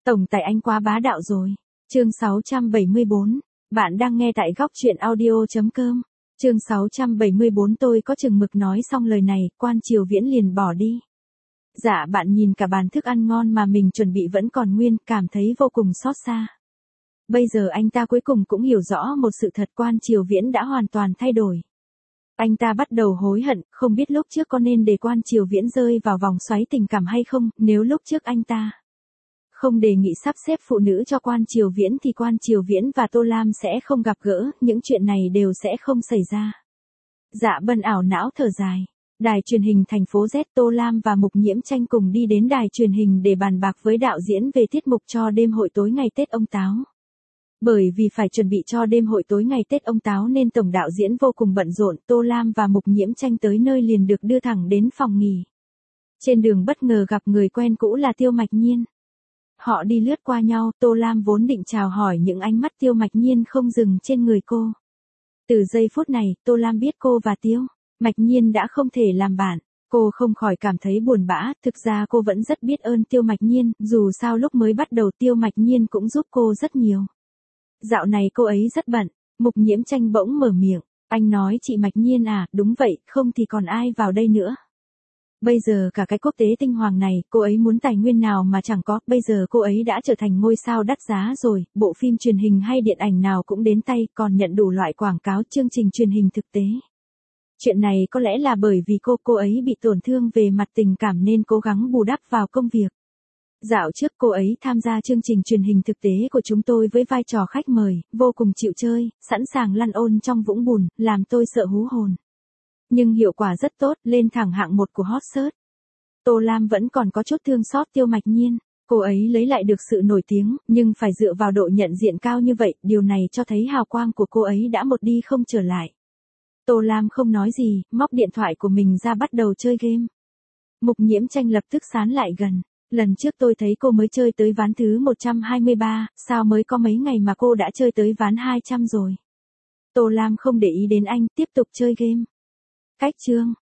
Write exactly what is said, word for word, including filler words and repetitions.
Tổng tài anh quá bá đạo rồi. Chương sáu trăm bảy mươi bốn. Bạn đang nghe tại góc truyện audio.com. Chương sáu trăm bảy mươi bốn. Tôi có chừng mực nói xong lời này, Quan Triều Viễn liền bỏ đi. Dạ bạn nhìn cả bàn thức ăn ngon mà mình chuẩn bị vẫn còn nguyên, cảm thấy vô cùng xót xa. Bây giờ anh ta cuối cùng cũng hiểu rõ một sự thật, Quan Triều Viễn đã hoàn toàn thay đổi. Anh ta bắt đầu hối hận, không biết lúc trước có nên để Quan Triều Viễn rơi vào vòng xoáy tình cảm hay không, nếu lúc trước anh ta không đề nghị sắp xếp phụ nữ cho Quan Triều Viễn thì Quan Triều Viễn và Tô Lam sẽ không gặp gỡ, những chuyện này đều sẽ không xảy ra. Dạ Bân ảo não thở dài. Đài truyền hình thành phố Z, Tô Lam và Mục Nhiễm Tranh cùng đi đến đài truyền hình để bàn bạc với đạo diễn về tiết mục cho đêm hội tối ngày Tết ông Táo. Bởi vì phải chuẩn bị cho đêm hội tối ngày Tết ông Táo nên tổng đạo diễn vô cùng bận rộn, Tô Lam và Mục Nhiễm Tranh tới nơi liền được đưa thẳng đến phòng nghỉ. Trên đường bất ngờ gặp người quen cũ là Tiêu Mạch Nhiên. Họ đi lướt qua nhau, Tô Lam vốn định chào hỏi những ánh mắt Tiêu Mạch Nhiên không dừng trên người cô. Từ giây phút này, Tô Lam biết cô và Tiêu Mạch Nhiên đã không thể làm bạn. Cô không khỏi cảm thấy buồn bã, thực ra cô vẫn rất biết ơn Tiêu Mạch Nhiên, dù sao lúc mới bắt đầu Tiêu Mạch Nhiên cũng giúp cô rất nhiều. Dạo này cô ấy rất bận. Mục Nhiễm Tranh bỗng mở miệng. Anh nói chị Mạch Nhiên à, đúng vậy, không thì còn ai vào đây nữa. Bây giờ cả cái quốc tế tinh hoàng này, cô ấy muốn tài nguyên nào mà chẳng có, bây giờ cô ấy đã trở thành ngôi sao đắt giá rồi, bộ phim truyền hình hay điện ảnh nào cũng đến tay, còn nhận đủ loại quảng cáo chương trình truyền hình thực tế. Chuyện này có lẽ là bởi vì cô, cô ấy bị tổn thương về mặt tình cảm nên cố gắng bù đắp vào công việc. Dạo trước cô ấy tham gia chương trình truyền hình thực tế của chúng tôi với vai trò khách mời, vô cùng chịu chơi, sẵn sàng lăn ôn trong vũng bùn, làm tôi sợ hú hồn. Nhưng hiệu quả rất tốt, lên thẳng hạng một của hot search. Tô Lam vẫn còn có chút thương xót Tiêu Mạch Nhiên. Cô ấy lấy lại được sự nổi tiếng, nhưng phải dựa vào độ nhận diện cao như vậy, điều này cho thấy hào quang của cô ấy đã một đi không trở lại. Tô Lam không nói gì, móc điện thoại của mình ra bắt đầu chơi game. Mục Nhiễm Tranh lập tức sán lại gần. Lần trước tôi thấy cô mới chơi tới ván thứ một trăm hai mươi ba, sao mới có mấy ngày mà cô đã chơi tới ván hai trăm rồi. Tô Lam không để ý đến anh, tiếp tục chơi game. Cách chương.